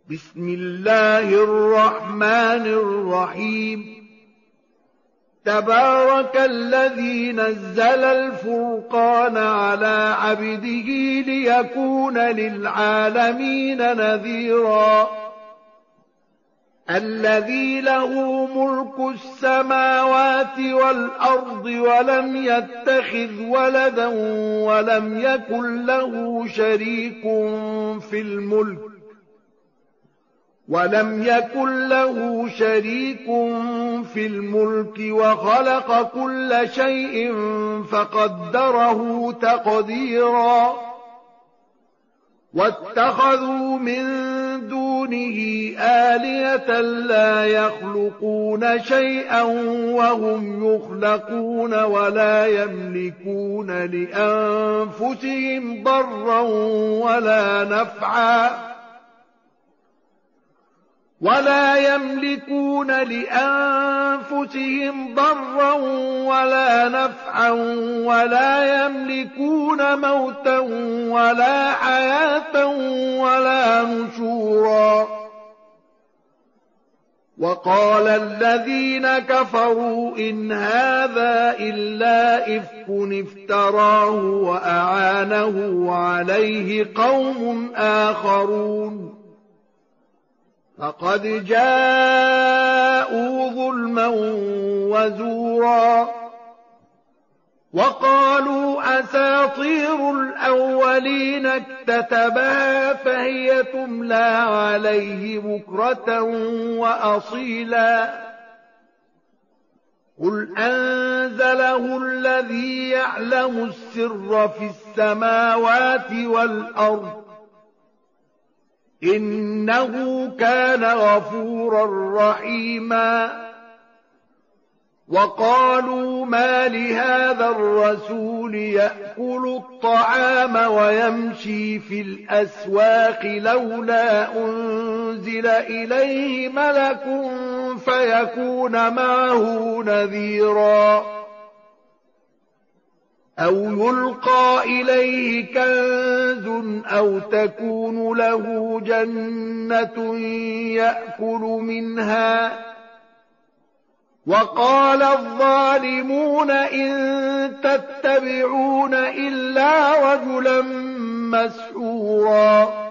بسم الله الرحمن الرحيم تبارك الذي نزل الفرقان على عبده ليكون للعالمين نذيرا الذي له ملك السماوات والأرض ولم يتخذ ولدا ولم يكن له شريك في الملك وخلق كل شيء فقدره تقديرا واتخذوا من دونه آلهة لا يخلقون شيئا وهم يخلقون ولا يملكون لأنفسهم ضرا ولا نفعا ولا يملكون موتا ولا حياة ولا نشورا وقال الذين كفروا إن هذا إلا إفك افتراه وأعانه عليه قوم آخرون فقد جاءوا ظلما وزورا وقالوا أساطير الأولين اكتتبها فهي تملى عليه بكرة وأصيلا قل أنزله الذي يعلم السر في السماوات والأرض إنه كان غفورا رحيما وقالوا ما لهذا الرسول يأكل الطعام ويمشي في الأسواق لولا أنزل إليه ملك فيكون معه نذيرا أو يلقى إليه كنز أو تكون له جنة يأكل منها وقال الظالمون إن تتبعون إلا رجلا مسحورا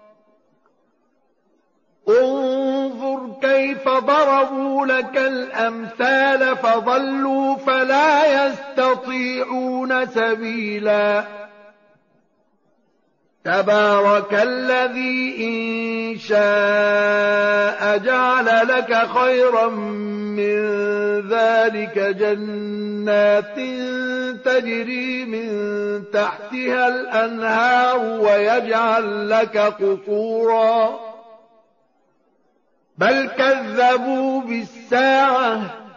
انظر كيف ضربوا لك الأمثال فضلوا فلا يستطيعون سبيلا تبارك الذي إن شاء جعل لك خيرا من ذلك جنات تجري من تحتها الأنهار ويجعل لك قصورا بل كذبوا بالساعة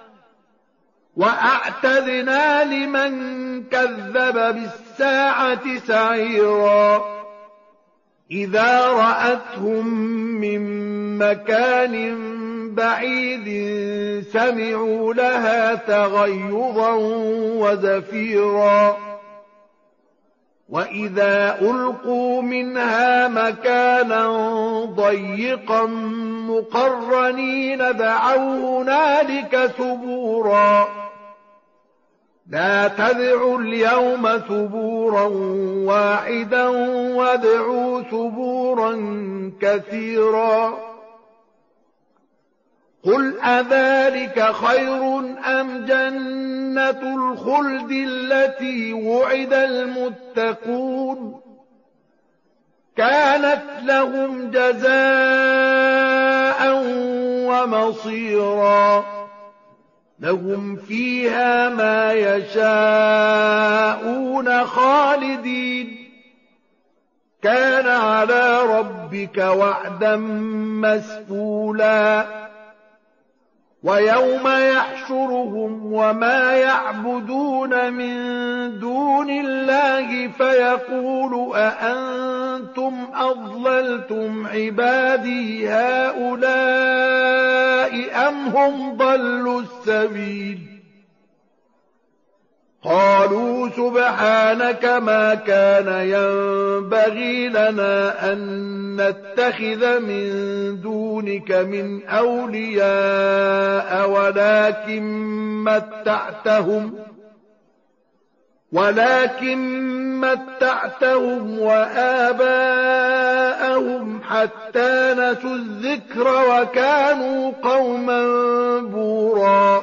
وأعتدنا لمن كذب بالساعة سعيرا إذا رأتهم من مكان بعيد سمعوا لها تغيظا وزفيرا وإذا ألقوا منها مكانا ضيقا مقرنين دعوا هنالك ثبورا لا تدعوا اليوم ثبورا واحدا وادعوا ثبورا كثيرا قل أذلك خير أم جنة الخلد التي وعد المتقون كانت لهم جزاء ومصيرا لهم فيها ما يشاءون خالدين كان على ربك وعدا مسئولا ويوم يحشرهم وما يعبدون من دون الله فيقول أأنتم أضللتم عبادي هؤلاء أم هم ضلوا السبيل قالوا سبحانك ما كان ينبغي لنا أن نتخذ من دونك من أولياء ولكن متعتهم وآباءهم حتى نسوا الذكر وكانوا قوما بورا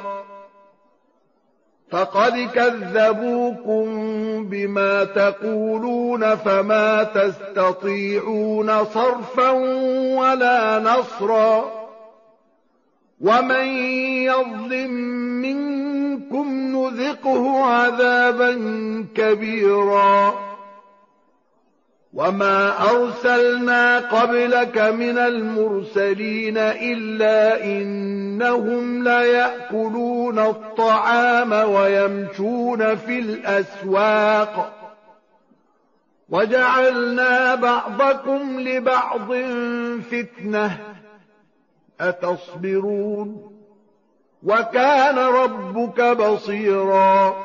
فقد كذبوكم بما تقولون فما تستطيعون صرفا ولا نصرا ومن يظلم منكم نذقه عذابا كبيرا وما أرسلنا قبلك من المرسلين إلا إنهم ليأكلون الطعام ويمشون في الأسواق وجعلنا بعضكم لبعض فتنة أتصبرون وكان ربك بصيرا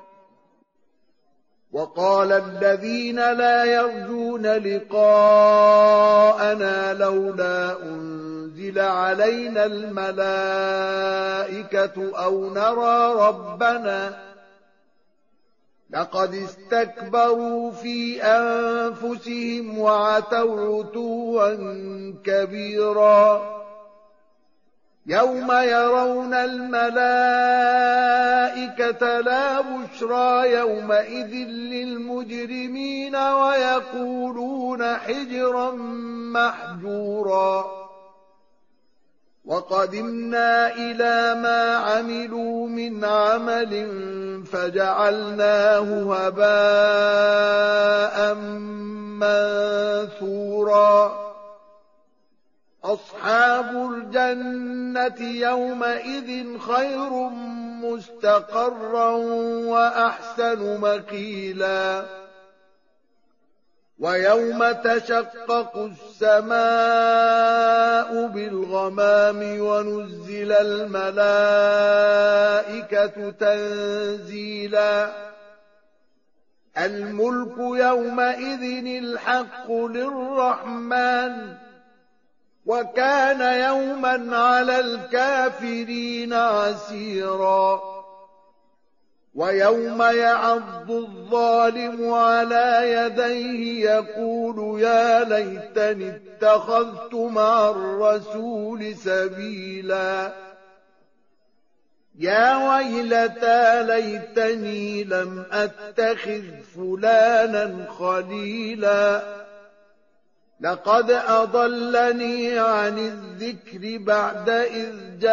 وقال الذين لا يرجون لقاءنا لولا أنزل علينا الملائكة أو نرى ربنا لقد استكبروا في أنفسهم وعتوا عتوا كبيرا يوم يرون الملائكة لا بشرى يومئذ للمجرمين ويقولون حجرا محجورا وقدمنا إلى ما عملوا من عمل فجعلناه هباء منثورا أصحاب الجنة يومئذ خير مستقرا وأحسن مقيلا ويوم تشقق السماء بالغمام ونزل الملائكة تنزيلا الملك يومئذ الحق للرحمن وكان يوما على الكافرين عسيرا ويوم يعض الظالم على يديه يقول يا ليتني اتخذت مع الرسول سبيلا يا ويلتى ليتني لم أتخذ فلانا خليلا لقد أضلني عن الذكر بعد إذ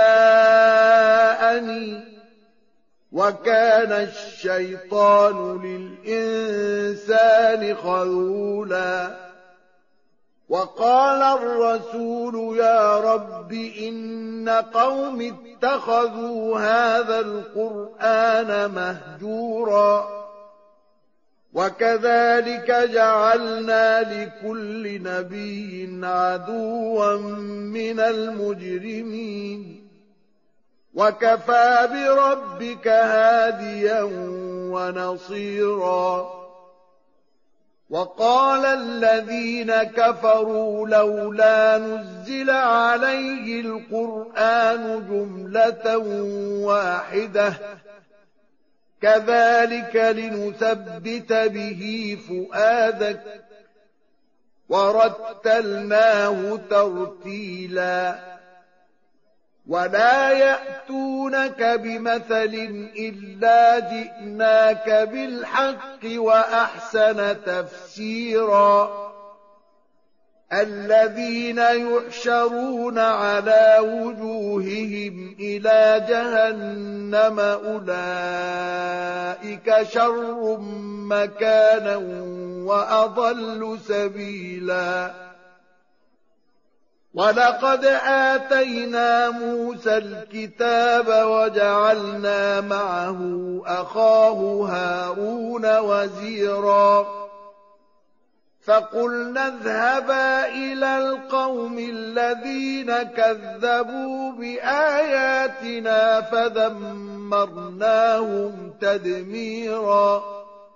جاءني وكان الشيطان للإنسان خذولا وقال الرسول يا رب إن قوم اتخذوا هذا القرآن مهجورا وكذلك جعلنا لكل نبي عدوا من المجرمين وكفى بربك هاديا ونصيرا وقال الذين كفروا لولا نزل عليه القرآن جملة واحدة كذلك لنثبت به فؤادك ورتلناه ترتيلا ولا يأتونك بمثل إلا جئناك بالحق وأحسن تفسيرا الذين يحشرون على وجوههم إلى جهنم أولئك شر مكانا وأضل سبيلا ولقد آتينا موسى الكتاب وجعلنا معه أخاه هارون وزيرا فقلنا اذهبا إلى القوم الذين كذبوا بآياتنا فدمرناهم تدميرا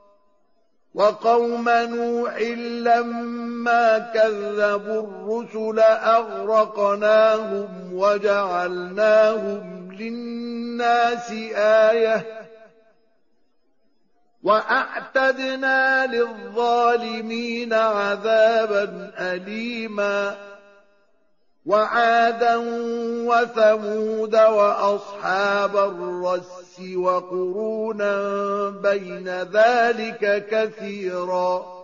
وقوم نوح لما كذبوا الرسل أغرقناهم وجعلناهم للناس آية وأعتدنا للظالمين عذابا أليما وعادا وثمود وأصحاب الرس وقرونا بين ذلك كثيرا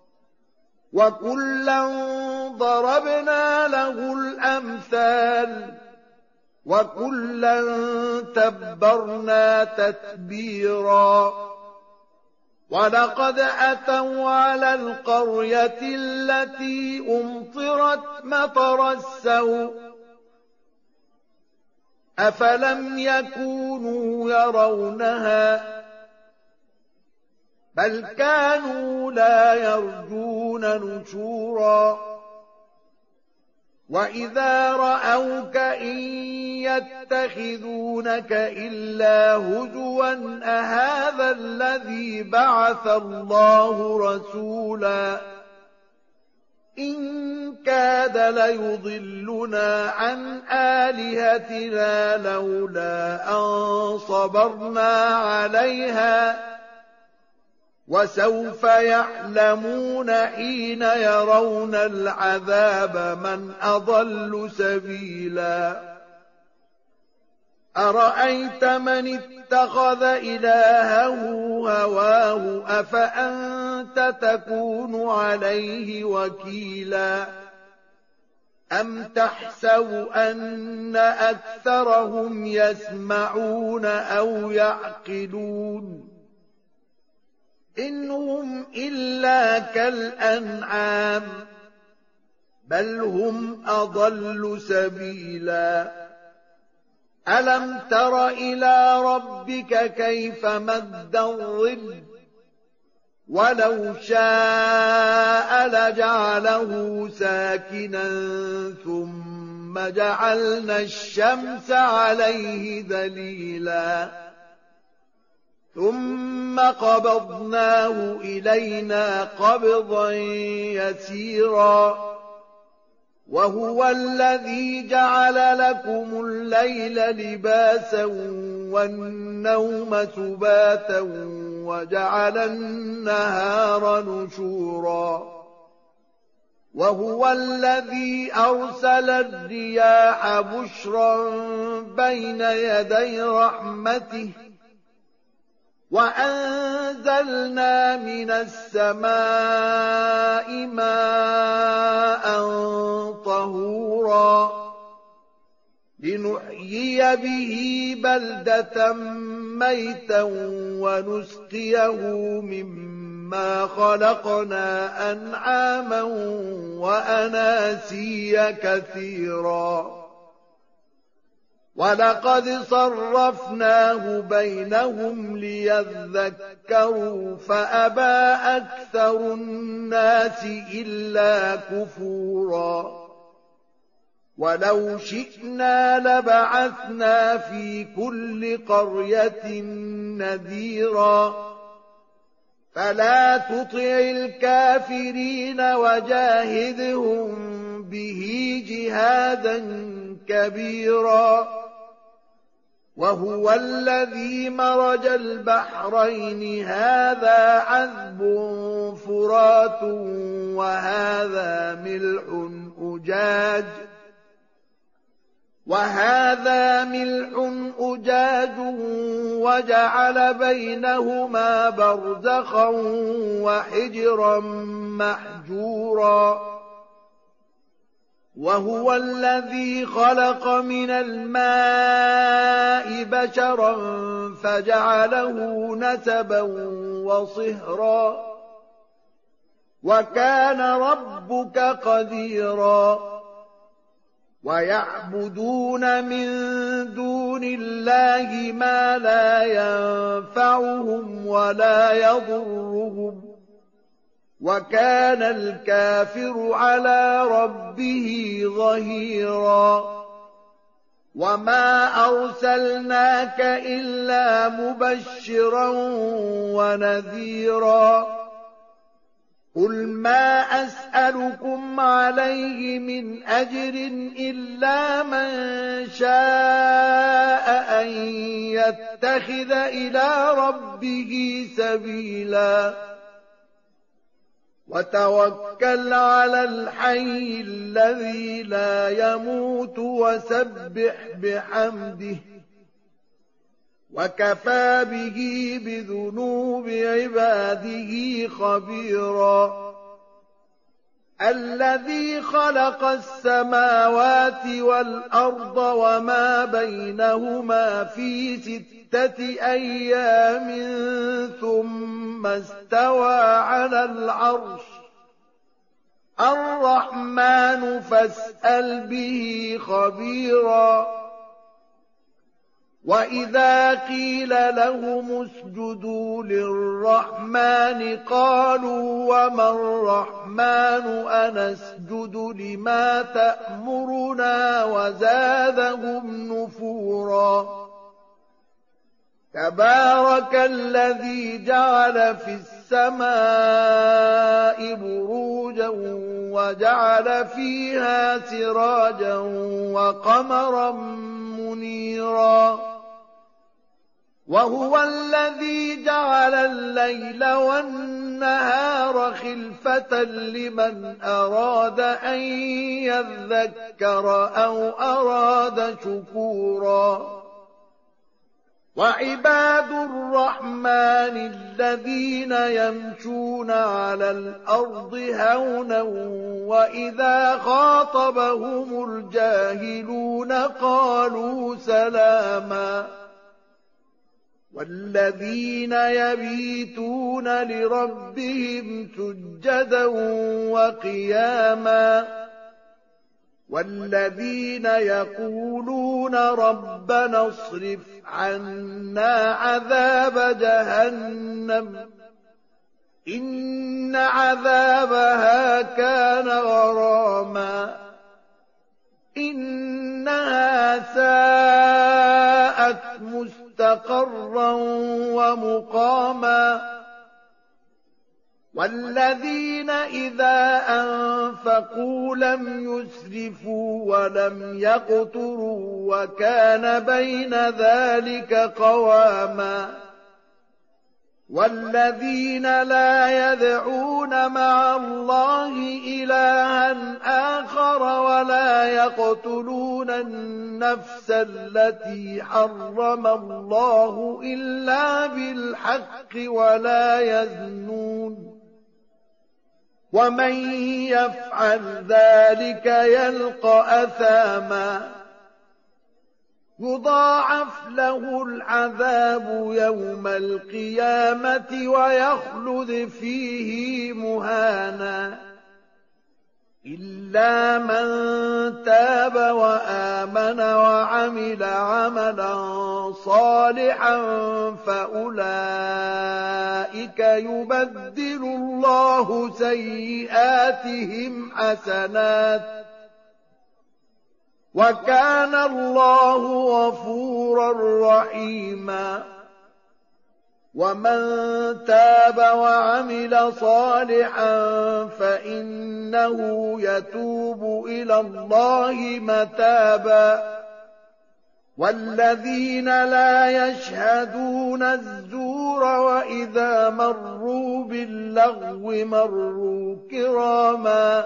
وكلا ضربنا له الأمثال وكلا تبرنا تتبيرا ولقد أتوا على القرية التي أمطرت مطر السوء أفلم يكونوا يرونها بل كانوا لا يرجون نشورا وإذا رأوك إن يتخذونك إلا هزوا أهذا الذي بعث الله رسولا إن كاد ليضلنا عن آلهتنا لولا أن صبرنا عليها وسوف يعلمون حين يرون العذاب من أضل سبيلا أرأيت من اتخذ إلهه هواه أفأنت تكون عليه وكيلا أم تحسب أن أكثرهم يسمعون أو يعقلون إن هم إلا كالأنعام بل هم أضل سبيلا ألم تر إلى ربك كيف مد الظل ولو شاء لجعله ساكنا ثم جعلنا الشمس عليه دليلا ثم قبضناه إلينا قبضا يسيرا وهو الذي جعل لكم الليل لباسا والنوم سباتا وجعل النهار نشورا وهو الذي أرسل الرياح بشرا بين يدي رحمته وأنزلنا من السماء ماء طهورا لنحيي به بلدة ميتا ونسقيه مما خلقنا أنعاما وأناسيا كثيرا ولقد صرفناه بينهم ليذكروا فأبى أكثر الناس إلا كفورا ولو شئنا لبعثنا في كل قرية نذيرا فلا تطع الكافرين وجاهدهم به جهادا كبيرا وهو الذي مرج البحرين هذا عذب فرات وهذا ملح أجاج وجعل بينهما برزخا وحجرا محجورا وهو الذي خلق من الماء بشرا فجعله نسبا وصهرا وكان ربك قديرا ويعبدون من دون الله ما لا ينفعهم ولا يضرهم وكان الكافر على ربه ظهيرا وما أرسلناك إلا مبشرا ونذيرا قل ما أسألكم عليه من أجر إلا من شاء أن يتخذ إلى ربه سبيلا وتوكل على الحي الذي لا يموت وسبح بحمده وكفى به بذنوب عباده خبيرا الذي خلق السماوات والأرض وما بينهما في 6 أيام ثم استوى على العرش الرحمن فاسأل به خبيرا وإذا قيل لهم اسجدوا للرحمن قالوا وما الرحمن أنسجد لما تأمرنا وزادهم نفورا تبارك الذي جعل في السماء بروجا وجعل فيها سراجا وقمرا منيرا وهو الذي جعل الليل والنهار خلفة لمن أراد أن يذكر أو أراد شكورا وعباد الرحمن الذين يمشون على الأرض هونا وإذا خاطبهم الجاهلون قالوا سلاما والذين يبيتون لربهم سجدا وقياما والذين يقولون ربنا اصرف عنا عذاب جهنم إن عذابها كان غراما إنها ساءت مستقرا ومقاما والذين إذا أنفقوا لم يسرفوا ولم يقتروا وكان بين ذلك قواما والذين لا يدعون مع الله إلها آخر ولا يقتلون النفس التي حرم الله إلا بالحق ولا يزنون ومن يفعل ذلك يلقى أثاما يضاعف له العذاب يوم القيامة ويخلد فيه مهانا إلا من تاب وآمن وعمل عملا صالحا فأولئك يبدل الله سيئاتهم حسنات وكان الله غفورا رحيما ومن تاب وعمل صالحا فإنه يتوب إلى الله متابا والذين لا يشهدون الزور وإذا مروا باللغو مروا كراما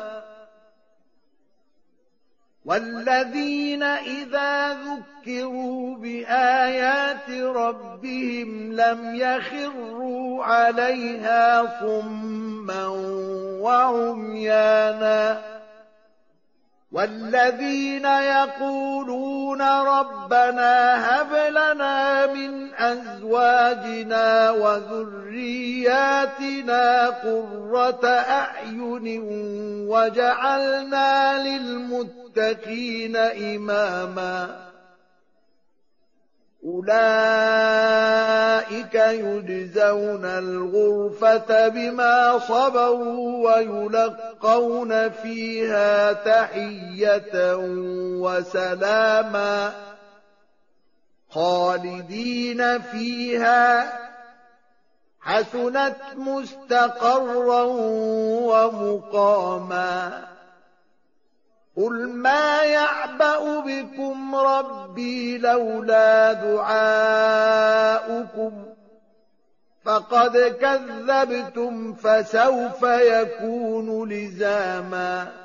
والذين إذا ذكروا بآيات ربهم لم يخروا عليها صما وعميانا والذين يقولون ربنا هب لنا من أزواجنا وذرياتنا قرة أعين وجعلنا للمتقين إماما أولئك يجزون الغرفة بما صبروا ويلقون فيها تحية وسلاما خالدين فيها حسنت مستقرا ومقاما قل ما يعبأ بكم ربي لولا دعاؤكم فقد كذبتم فسوف يكون لزاما